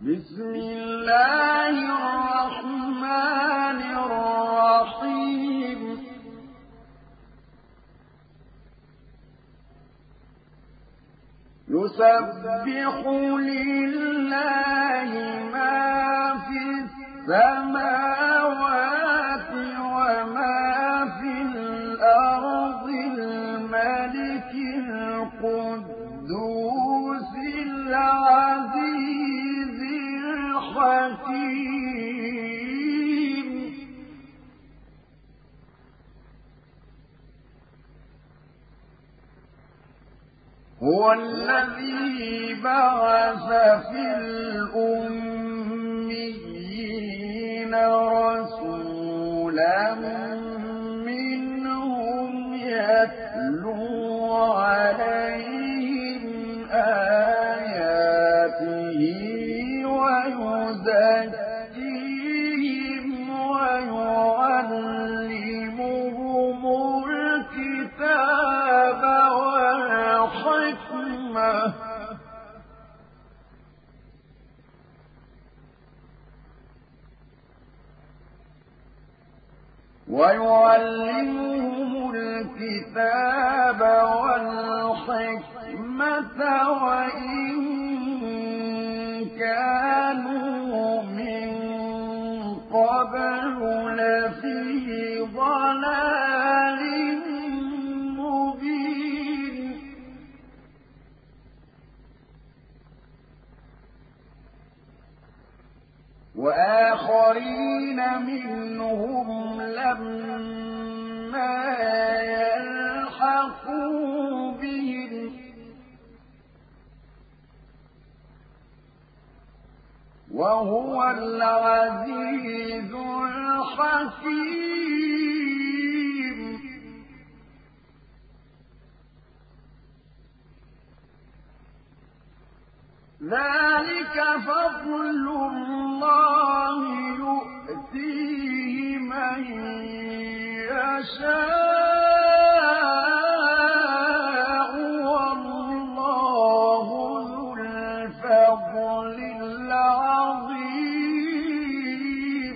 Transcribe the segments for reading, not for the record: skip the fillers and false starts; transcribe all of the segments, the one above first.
بسم الله الرحمن الرحيم يسبح لله ما في السماوات وما في الأرض الملك القدوس العزيز الحكيم هو الذي بعث في الأميين رسولا منهم يتلو عليهم آياته ويزكيهم ويعلمهم الكتاب والحكمة وإن كانوا من قبل لفي ضلال مبين وآخرين منهم لما يلحقوا بهم وهو العزيز الحكيم ذلك فضل الله يؤتيه من يشاء والله ذو الفضل العظيم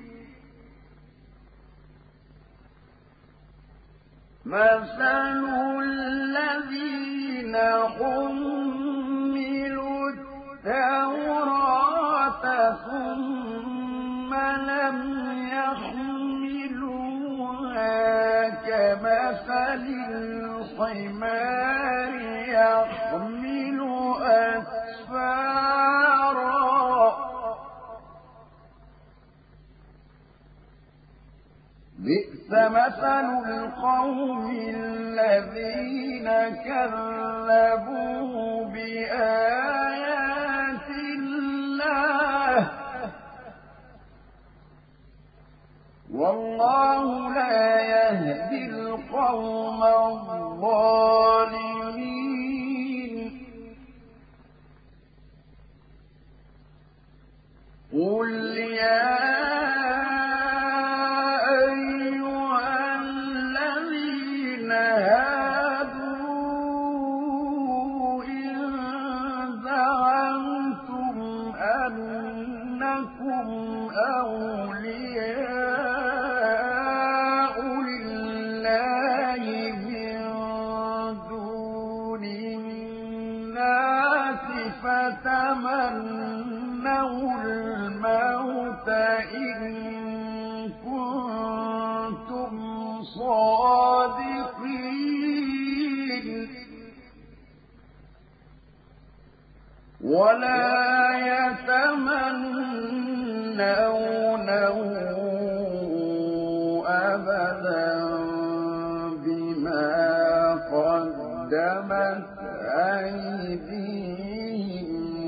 مثل الذين حملوا التوراة ثم لم يحملوها كمثل الحمار يحمل أسفارا بئس مثل القوم الذين كذبوا بآيات الله والله لا يهدي القوم الظالمين قل يا أولياء لله من دون الناس فتمنوا الموت إن كنتم صادقين ولا يتمنونه أبدا بما قدمت أيديهم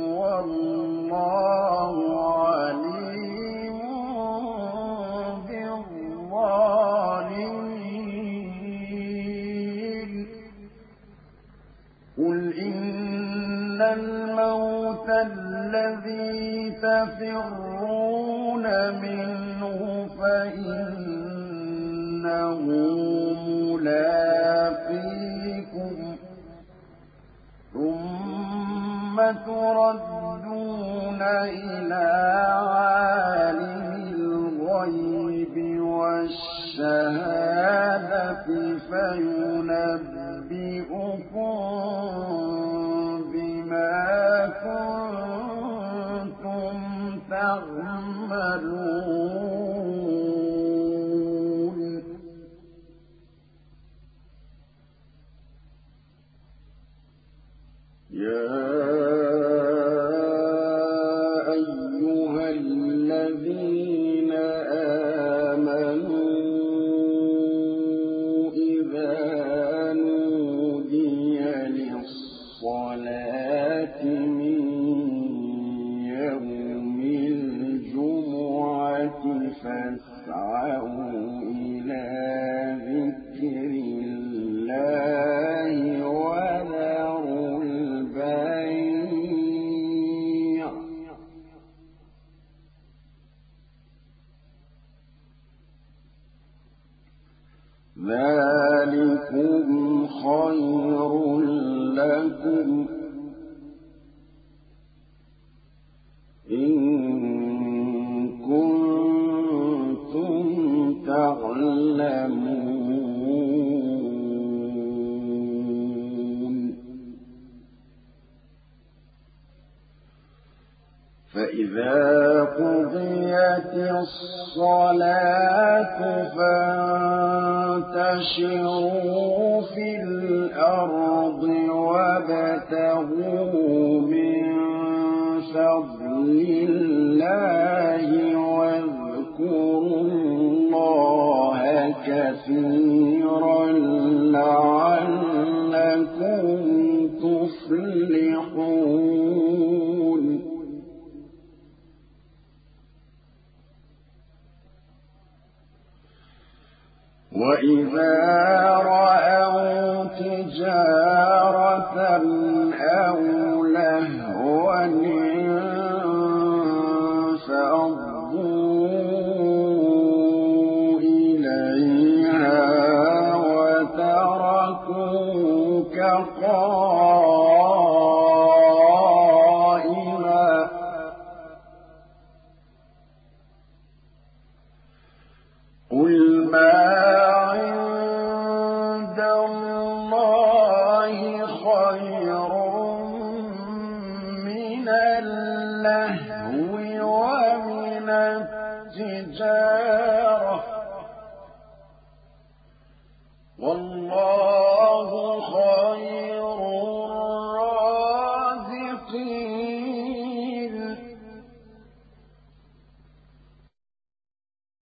والله عليم بالظالمين قل إن الموت الذي تفرون منه فإنه ملاقيكم ثم تردون إلى عالم الغيب والشهادة فينبئكم بما كنتم تعملون يا أيها الذين آمنوا إذا نودي للصلاة من يوم الجمعة فاسعوا إلى ذكر الله وذروا البيع ذلكم خير لكم إن كنتم تعلمون فإذا قضيت الصلاة فانتشروا في الأرض وابتغوا من فضل الله واذكروا الله كثيرا لعلكم تفلحون وإذا رأوا تجارة أو لهوا انفضوا إليها وتركوك قائما قل ما عند الله خير من اللهو